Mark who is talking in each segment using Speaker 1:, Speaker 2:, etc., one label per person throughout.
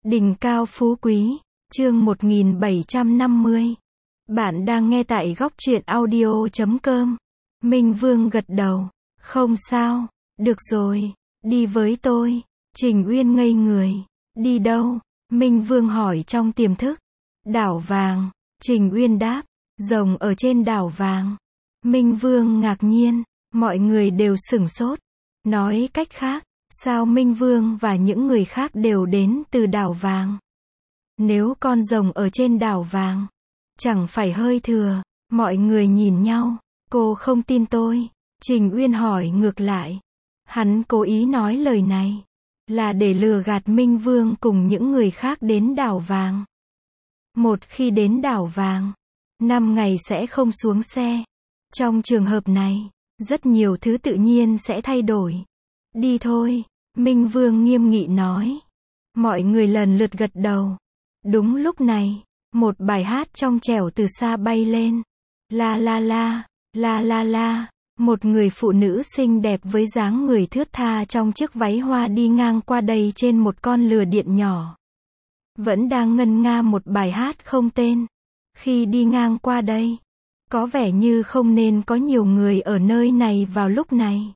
Speaker 1: Đỉnh cao phú quý, chương 1750. Bạn đang nghe tại góc truyện audio.com. Minh Vương gật đầu. Không sao, được rồi, đi với tôi. Trình Uyên ngây người. Đi đâu? Minh Vương hỏi trong tiềm thức. Đảo vàng. Trình Uyên đáp. Rồng ở trên đảo vàng. Minh Vương ngạc nhiên, mọi người đều sửng sốt. Nói cách khác, sao Minh Vương và những người khác đều đến từ đảo vàng? Nếu con rồng ở trên đảo vàng, chẳng phải hơi thừa? Mọi người nhìn nhau. Cô không tin tôi. Trình Uyên hỏi ngược lại. Hắn cố ý nói lời này là để lừa gạt Minh Vương cùng những người khác đến đảo vàng. Một khi đến đảo vàng, 5 ngày sẽ không xuống xe. Trong trường hợp này, rất nhiều thứ tự nhiên sẽ thay đổi. Đi thôi, Minh Vương nghiêm nghị nói. Mọi người lần lượt gật đầu. Đúng lúc này, một bài hát trong trẻo từ xa bay lên. La la la, la la la. Một người phụ nữ xinh đẹp với dáng người thướt tha trong chiếc váy hoa đi ngang qua đây trên một con lừa điện nhỏ. Vẫn đang ngân nga một bài hát không tên. Khi đi ngang qua đây, có vẻ như không nên có nhiều người ở nơi này vào lúc này.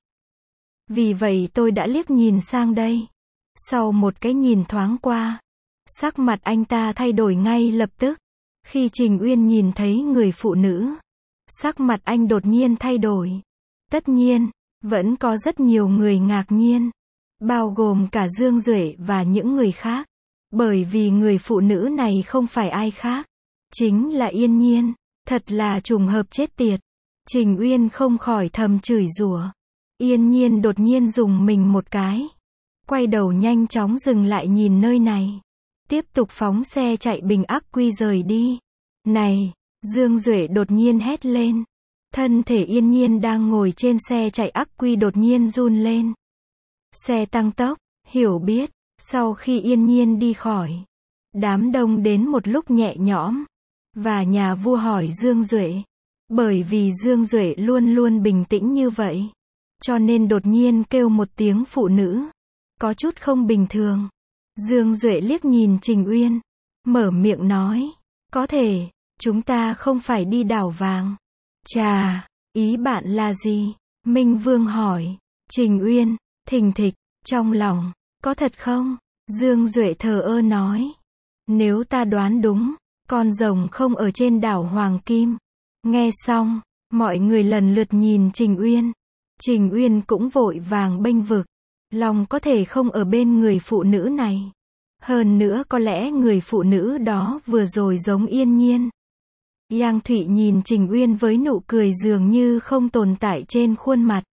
Speaker 1: Vì vậy tôi đã liếc nhìn sang đây. Sau một cái nhìn thoáng qua, sắc mặt anh ta thay đổi ngay lập tức. Khi Trình Uyên nhìn thấy người phụ nữ, sắc mặt anh đột nhiên thay đổi. Tất nhiên, vẫn có rất nhiều người ngạc nhiên, bao gồm cả Dương Duệ và những người khác. Bởi vì người phụ nữ này không phải ai khác, chính là Yên Nhiên. Thật là trùng hợp chết tiệt. Trình Uyên không khỏi thầm chửi rủa. Yên Nhiên đột nhiên dùng mình một cái, quay đầu nhanh chóng dừng lại nhìn nơi này, tiếp tục phóng xe chạy bình ắc quy rời đi. Này! Dương Duệ đột nhiên hét lên. Thân thể Yên Nhiên đang ngồi trên xe chạy ắc quy đột nhiên run lên. Xe tăng tốc, hiểu biết. Sau khi Yên Nhiên đi khỏi, đám đông đến một lúc nhẹ nhõm. Và nhà vua hỏi Dương Duệ. Bởi vì Dương Duệ luôn luôn bình tĩnh như vậy, cho nên đột nhiên kêu một tiếng phụ nữ, có chút không bình thường. Dương Duệ liếc nhìn Trình Uyên, mở miệng nói. Có thể, chúng ta không phải đi đảo vàng. Chà, ý bạn là gì? Minh Vương hỏi. Trình Uyên, thình thịch, trong lòng, có thật không? Dương Duệ thờ ơ nói. Nếu ta đoán đúng, con rồng không ở trên đảo Hoàng Kim. Nghe xong, mọi người lần lượt nhìn Trình Uyên. Trình Uyên cũng vội vàng bênh vực. Lòng có thể không ở bên người phụ nữ này. Hơn nữa có lẽ người phụ nữ đó vừa rồi giống Yên Nhiên. Giang Thụy nhìn Trình Uyên với nụ cười dường như không tồn tại trên khuôn mặt.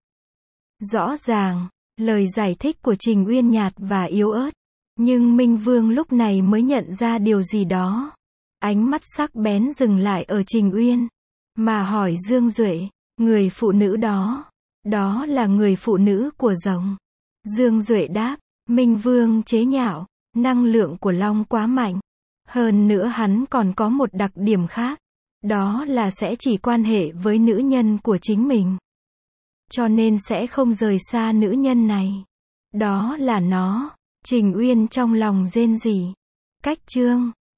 Speaker 1: Rõ ràng, lời giải thích của Trình Uyên nhạt và yếu ớt. Nhưng Minh Vương lúc này mới nhận ra điều gì đó. Ánh mắt sắc bén dừng lại ở Trình Uyên, mà hỏi Dương Duệ, người phụ nữ đó, đó là người phụ nữ của rồng. Dương Duệ đáp, Minh Vương chế nhạo, năng lượng của Long quá mạnh. Hơn nữa hắn còn có một đặc điểm khác, đó là sẽ chỉ quan hệ với nữ nhân của chính mình. Cho nên sẽ không rời xa nữ nhân này. Đó là nó. Trình Uyên trong lòng rên rỉ. Cách chương